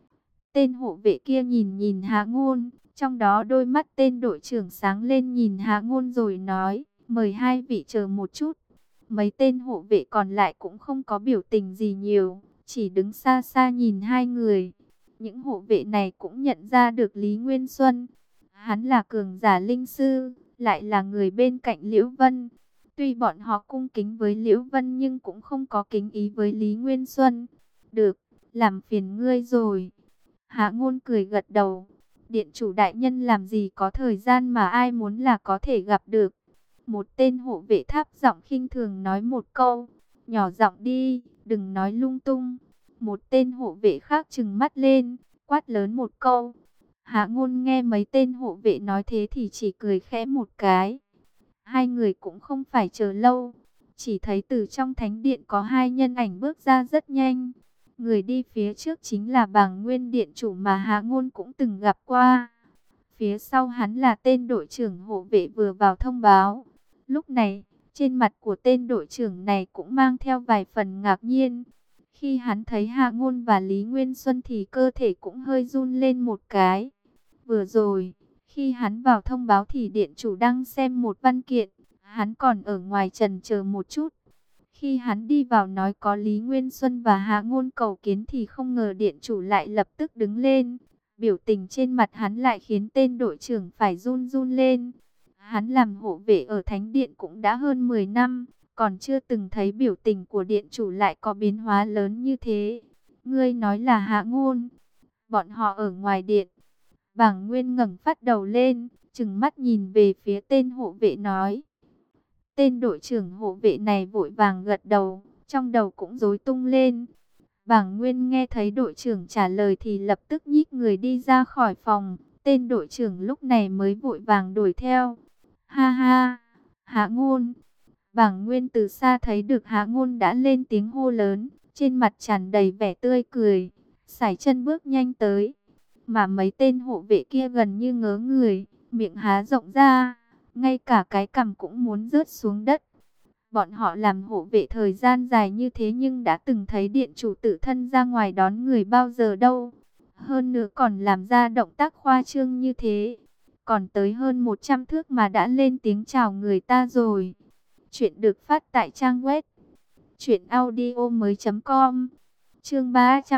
Tên hộ vệ kia nhìn nhìn Hạ Ngôn, trong đó đôi mắt tên đội trưởng sáng lên nhìn Hạ Ngôn rồi nói, mời hai vị chờ một chút. Mấy tên hộ vệ còn lại cũng không có biểu tình gì nhiều, chỉ đứng xa xa nhìn hai người. Những hộ vệ này cũng nhận ra được Lý Nguyên Xuân. Hắn là cường giả linh sư, lại là người bên cạnh Liễu Vân. Tuy bọn họ cung kính với Liễu Vân nhưng cũng không có kính ý với Lý Nguyên Xuân. Được, làm phiền ngươi rồi. Hạ Ngôn cười gật đầu. Điện chủ đại nhân làm gì có thời gian mà ai muốn là có thể gặp được. Một tên hộ vệ tháp giọng khinh thường nói một câu. Nhỏ giọng đi, đừng nói lung tung. Một tên hộ vệ khác trừng mắt lên, quát lớn một câu. Hạ Ngôn nghe mấy tên hộ vệ nói thế thì chỉ cười khẽ một cái. Hai người cũng không phải chờ lâu. Chỉ thấy từ trong thánh điện có hai nhân ảnh bước ra rất nhanh. Người đi phía trước chính là Bàng Nguyên điện chủ mà Hạ Ngôn cũng từng gặp qua. Phía sau hắn là tên đội trưởng hộ vệ vừa vào thông báo. Lúc này, trên mặt của tên đội trưởng này cũng mang theo vài phần ngạc nhiên. Khi hắn thấy Hạ Ngôn và Lý Nguyên Xuân thì cơ thể cũng hơi run lên một cái. Vừa rồi, khi hắn vào thông báo thì điện chủ đang xem một văn kiện. Hắn còn ở ngoài chần chờ một chút. Khi hắn đi vào nói có Lý Nguyên Xuân và Hạ Ngôn cầu kiến thì không ngờ điện chủ lại lập tức đứng lên. Biểu tình trên mặt hắn lại khiến tên đội trưởng phải run run lên. Hắn làm hộ vệ ở Thánh Điện cũng đã hơn 10 năm, còn chưa từng thấy biểu tình của điện chủ lại có biến hóa lớn như thế. Ngươi nói là Hạ Ngôn. Bọn họ ở ngoài điện. Bàng Nguyên ngẩng phát đầu lên, trừng mắt nhìn về phía tên hộ vệ nói. Tên đội trưởng hộ vệ này vội vàng gật đầu, trong đầu cũng rối tung lên. Bàng Nguyên nghe thấy đội trưởng trả lời thì lập tức nhích người đi ra khỏi phòng. Tên đội trưởng lúc này mới vội vàng đuổi theo. Ha ha, Hạ Ngôn. Bàng Nguyên từ xa thấy được Hạ Ngôn đã lên tiếng hô lớn, trên mặt tràn đầy vẻ tươi cười, sải chân bước nhanh tới. mà mấy tên hộ vệ kia gần như ngớ người, miệng há rộng ra, ngay cả cái cằm cũng muốn rớt xuống đất. Bọn họ làm hộ vệ thời gian dài như thế nhưng đã từng thấy điện chủ tự thân ra ngoài đón người bao giờ đâu. Hơn nữa còn làm ra động tác khoa trương như thế. Còn tới hơn 100 thước mà đã lên tiếng chào người ta rồi. Chuyện được phát tại trang web truyệnaudiomoi.com. Chương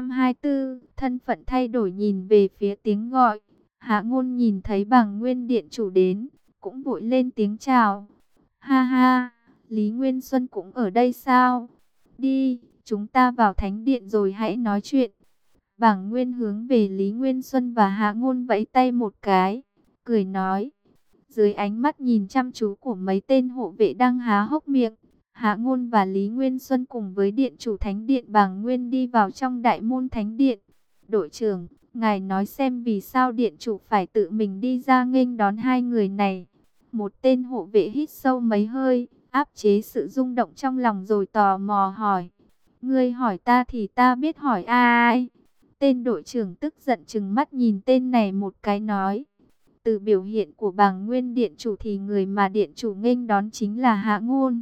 324, thân phận thay đổi. Nhìn về phía tiếng gọi, Hạ Ngôn nhìn thấy Bàng Nguyên điện chủ đến, cũng vội lên tiếng chào. Ha ha, Lý Nguyên Xuân cũng ở đây sao? Đi, chúng ta vào thánh điện rồi hãy nói chuyện. Bàng Nguyên hướng về Lý Nguyên Xuân và Hạ Ngôn vẫy tay một cái, cười nói. Dưới ánh mắt nhìn chăm chú của mấy tên hộ vệ đang há hốc miệng, Hạ Ngôn và Lý Nguyên Xuân cùng với điện chủ thánh điện Bàng Nguyên đi vào trong đại môn thánh điện. Đội trưởng, ngài nói xem vì sao điện chủ phải tự mình đi ra nghênh đón hai người này. Một tên hộ vệ hít sâu mấy hơi, áp chế sự rung động trong lòng rồi tò mò hỏi. Ngươi hỏi ta thì ta biết hỏi ai? Tên đội trưởng tức giận trừng mắt nhìn tên này một cái nói. Từ biểu hiện của Bàng Nguyên điện chủ thì người mà điện chủ nghênh đón chính là Hạ Ngôn.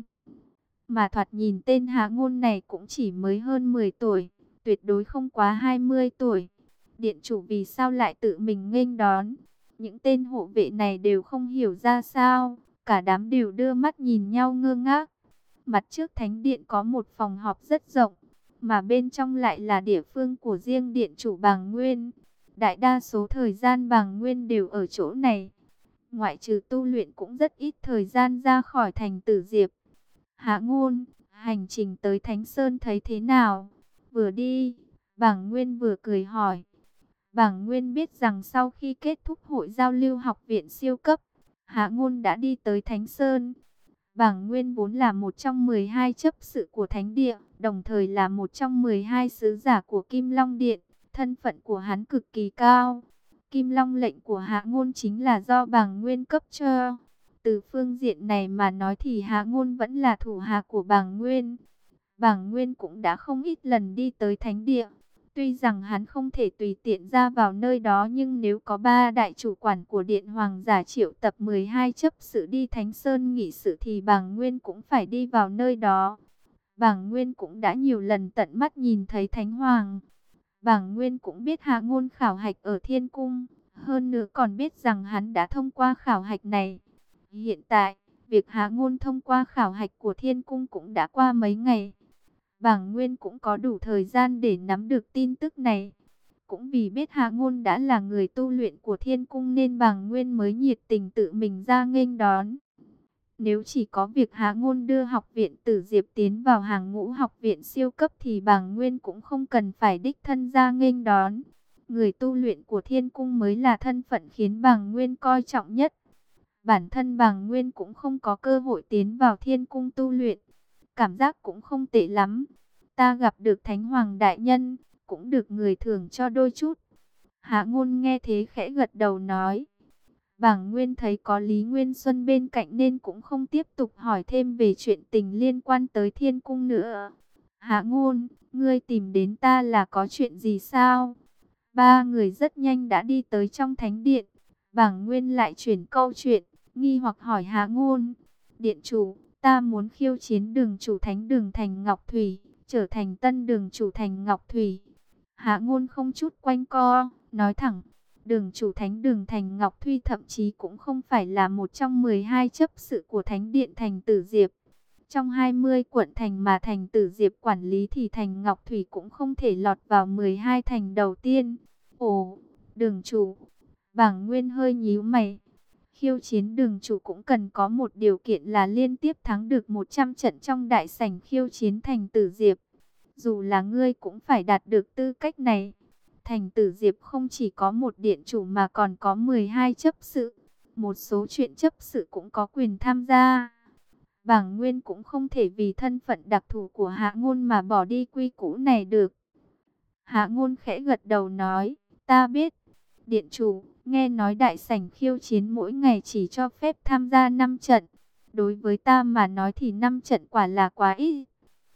Mà thoạt nhìn tên Hạ Ngôn này cũng chỉ mới hơn 10 tuổi, tuyệt đối không quá 20 tuổi. Điện chủ vì sao lại tự mình nghênh đón? Những tên hộ vệ này đều không hiểu ra sao, cả đám đều đưa mắt nhìn nhau ngơ ngác. Mặt trước thánh điện có một phòng họp rất rộng, mà bên trong lại là địa phương của riêng điện chủ Bàng Nguyên. Đại đa số thời gian Bàng Nguyên đều ở chỗ này. Ngoại trừ tu luyện cũng rất ít thời gian ra khỏi thành Tử Diệp. Hạ Ngôn, hành trình tới Thánh Sơn thấy thế nào? Vừa đi, Bàng Nguyên vừa cười hỏi. Bàng Nguyên biết rằng sau khi kết thúc hội giao lưu học viện siêu cấp, Hạ Ngôn đã đi tới Thánh Sơn. Bàng Nguyên vốn là một trong 12 chấp sự của Thánh Địa, đồng thời là một trong 12 sứ giả của Kim Long Điện. Thân phận của hắn cực kỳ cao. Kim Long lệnh của Hạ Ngôn chính là do Bàng Nguyên cấp cho. Từ phương diện này mà nói thì Hạ Ngôn vẫn là thủ hạ của Bàng Nguyên. Bàng Nguyên cũng đã không ít lần đi tới Thánh Địa. Tuy rằng hắn không thể tùy tiện ra vào nơi đó, nhưng nếu có ba đại chủ quản của Điện Hoàng giả triệu tập 12 chấp sự đi Thánh Sơn nghị sự thì Bàng Nguyên cũng phải đi vào nơi đó. Bàng Nguyên cũng đã nhiều lần tận mắt nhìn thấy Thánh Hoàng. Bàng Nguyên cũng biết Hạ Ngôn khảo hạch ở Thiên Cung, hơn nữa còn biết rằng hắn đã thông qua khảo hạch này. Hiện tại, việc Hạ Ngôn thông qua khảo hạch của Thiên Cung cũng đã qua mấy ngày. Bàng Nguyên cũng có đủ thời gian để nắm được tin tức này. Cũng vì biết Hạ Ngôn đã là người tu luyện của Thiên Cung nên Bàng Nguyên mới nhiệt tình tự mình ra nghênh đón. Nếu chỉ có việc Hạ Ngôn đưa học viện Tử Diệp tiến vào hàng ngũ học viện siêu cấp thì Bàng Nguyên cũng không cần phải đích thân ra nghênh đón. Người tu luyện của Thiên Cung mới là thân phận khiến Bàng Nguyên coi trọng nhất. Bản thân Bàng Nguyên cũng không có cơ hội tiến vào Thiên Cung tu luyện. Cảm giác cũng không tệ lắm. Ta gặp được Thánh Hoàng Đại Nhân, cũng được người thưởng cho đôi chút. Hạ Ngôn nghe thế khẽ gật đầu nói. Bàng Nguyên thấy có Lý Nguyên Xuân bên cạnh nên cũng không tiếp tục hỏi thêm về chuyện tình liên quan tới Thiên Cung nữa. Hạ Ngôn, ngươi tìm đến ta là có chuyện gì sao? Ba người rất nhanh đã đi tới trong thánh điện. Bàng Nguyên lại chuyển câu chuyện, nghi hoặc hỏi Hạ Ngôn. Điện chủ, ta muốn khiêu chiến đường chủ thánh đường thành Ngọc Thủy, trở thành tân đường chủ thành Ngọc Thủy. Hạ Ngôn không chút quanh co, nói thẳng. Đường chủ thánh đường thành Ngọc Thủy thậm chí cũng không phải là một trong 12 chấp sự của thánh điện thành Tử Diệp. Trong 20 quận thành mà thành Tử Diệp quản lý thì thành Ngọc Thủy cũng không thể lọt vào 12 thành đầu tiên. Ồ, đường chủ. Bàng Nguyên hơi nhíu mày. Khiêu chiến đường chủ cũng cần có một điều kiện là liên tiếp thắng được 100 trận trong đại sảnh khiêu chiến thành Tử Diệp. Dù là ngươi cũng phải đạt được tư cách này. Thành Tử Diệp không chỉ có một điện chủ mà còn có 12 chấp sự. Một số chuyện chấp sự cũng có quyền tham gia. Bàng Nguyên cũng không thể vì thân phận đặc thù của Hạ Ngôn mà bỏ đi quy củ này được. Hạ Ngôn khẽ gật đầu nói, ta biết. Điện chủ, nghe nói đại sảnh khiêu chiến mỗi ngày chỉ cho phép tham gia 5 trận. Đối với ta mà nói thì 5 trận quả là quá ít.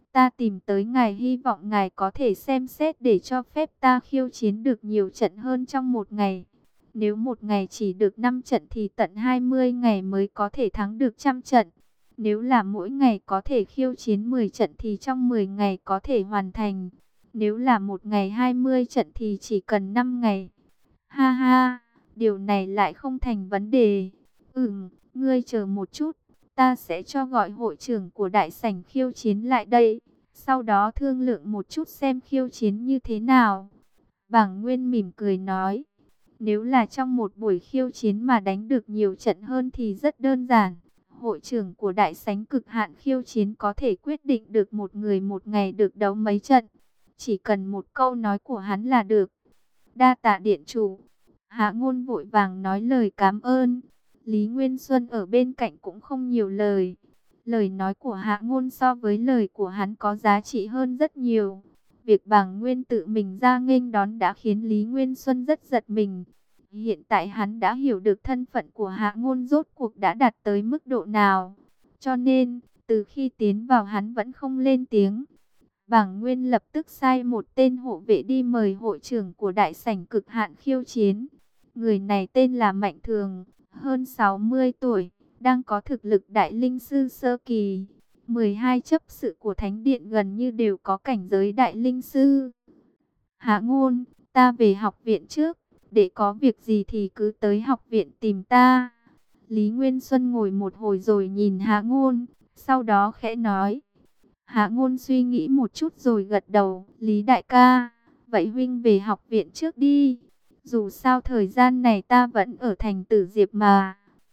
Ta tìm tới ngài hy vọng ngài có thể xem xét để cho phép ta khiêu chiến được nhiều trận hơn trong một ngày. Nếu một ngày chỉ được 5 trận thì tận 20 ngày mới có thể thắng được trăm trận. Nếu là mỗi ngày có thể khiêu chiến 10 trận thì trong 10 ngày có thể hoàn thành. Nếu là một ngày 20 trận thì chỉ cần 5 ngày. Ha ha, điều này lại không thành vấn đề. Ngươi chờ một chút, ta sẽ cho gọi hội trưởng của đại sảnh khiêu chiến lại đây. Sau đó thương lượng một chút xem khiêu chiến như thế nào. Bảng Nguyên mỉm cười nói. Nếu là trong một buổi khiêu chiến mà đánh được nhiều trận hơn thì rất đơn giản. Hội trưởng của đại sảnh cực hạn khiêu chiến có thể quyết định được một người một ngày được đấu mấy trận. Chỉ cần một câu nói của hắn là được. Đa tạ điện chủ. Hạ Ngôn vội vàng nói lời cảm ơn. Lý Nguyên Xuân ở bên cạnh cũng không nhiều lời. Lời nói của Hạ Ngôn so với lời của hắn có giá trị hơn rất nhiều. Việc Bàng Nguyên tự mình ra nghênh đón đã khiến Lý Nguyên Xuân rất giật mình. Hiện tại hắn đã hiểu được thân phận của Hạ Ngôn rốt cuộc đã đạt tới mức độ nào. Cho nên, từ khi tiến vào hắn vẫn không lên tiếng. Bàng Nguyên lập tức sai một tên hộ vệ đi mời hội trưởng của đại sảnh cực hạn khiêu chiến. Người này tên là Mạnh Thường, hơn 60 tuổi, đang có thực lực đại linh sư sơ kỳ. 12 chấp sự của thánh điện gần như đều có cảnh giới đại linh sư. Hạ Ngôn, ta về học viện trước, để có việc gì thì cứ tới học viện tìm ta. Lý Nguyên Xuân ngồi một hồi rồi nhìn Hạ Ngôn, sau đó khẽ nói. Hạ Ngôn suy nghĩ một chút rồi gật đầu. Lý đại ca, vậy huynh về học viện trước đi. Dù sao thời gian này ta vẫn ở thành Tử Diệp mà.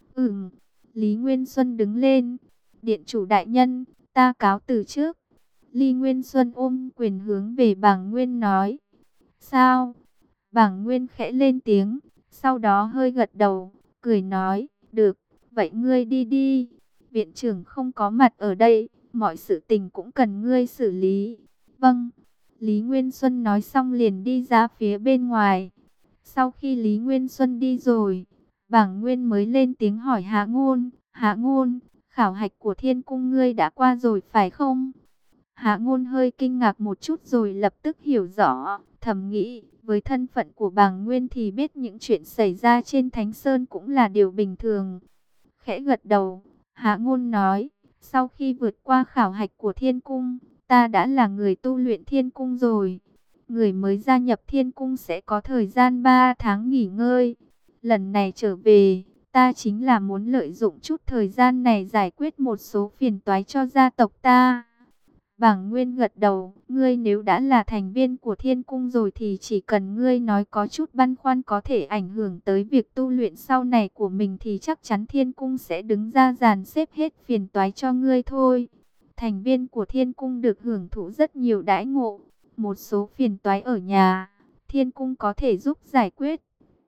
Lý Nguyên Xuân đứng lên. Điện chủ đại nhân, ta cáo từ trước. Lý Nguyên Xuân ôm quyền hướng về Bàng Nguyên nói. Sao? Bàng Nguyên khẽ lên tiếng, sau đó hơi gật đầu, cười nói. Được, vậy ngươi đi đi. Viện trưởng không có mặt ở đây, mọi sự tình cũng cần ngươi xử lý. Vâng. Lý Nguyên Xuân nói xong liền đi ra phía bên ngoài. Sau khi Lý Nguyên Xuân đi rồi, Bàng Nguyên mới lên tiếng hỏi Hạ Ngôn. Hạ Ngôn, khảo hạch của Thiên Cung ngươi đã qua rồi phải không? Hạ Ngôn hơi kinh ngạc một chút rồi lập tức hiểu rõ, thầm nghĩ, với thân phận của Bàng Nguyên thì biết những chuyện xảy ra trên Thánh Sơn cũng là điều bình thường. Khẽ gật đầu, Hạ Ngôn nói, sau khi vượt qua khảo hạch của Thiên Cung, ta đã là người tu luyện Thiên Cung rồi. Người mới gia nhập Thiên Cung sẽ có thời gian 3 tháng nghỉ ngơi. Lần này trở về, ta chính là muốn lợi dụng chút thời gian này giải quyết một số phiền toái cho gia tộc ta. Bàng Nguyên gật đầu, ngươi nếu đã là thành viên của Thiên Cung rồi thì chỉ cần ngươi nói có chút băn khoăn có thể ảnh hưởng tới việc tu luyện sau này của mình thì chắc chắn Thiên Cung sẽ đứng ra dàn xếp hết phiền toái cho ngươi thôi. Thành viên của Thiên Cung được hưởng thụ rất nhiều đãi ngộ, một số phiền toái ở nhà, Thiên Cung có thể giúp giải quyết.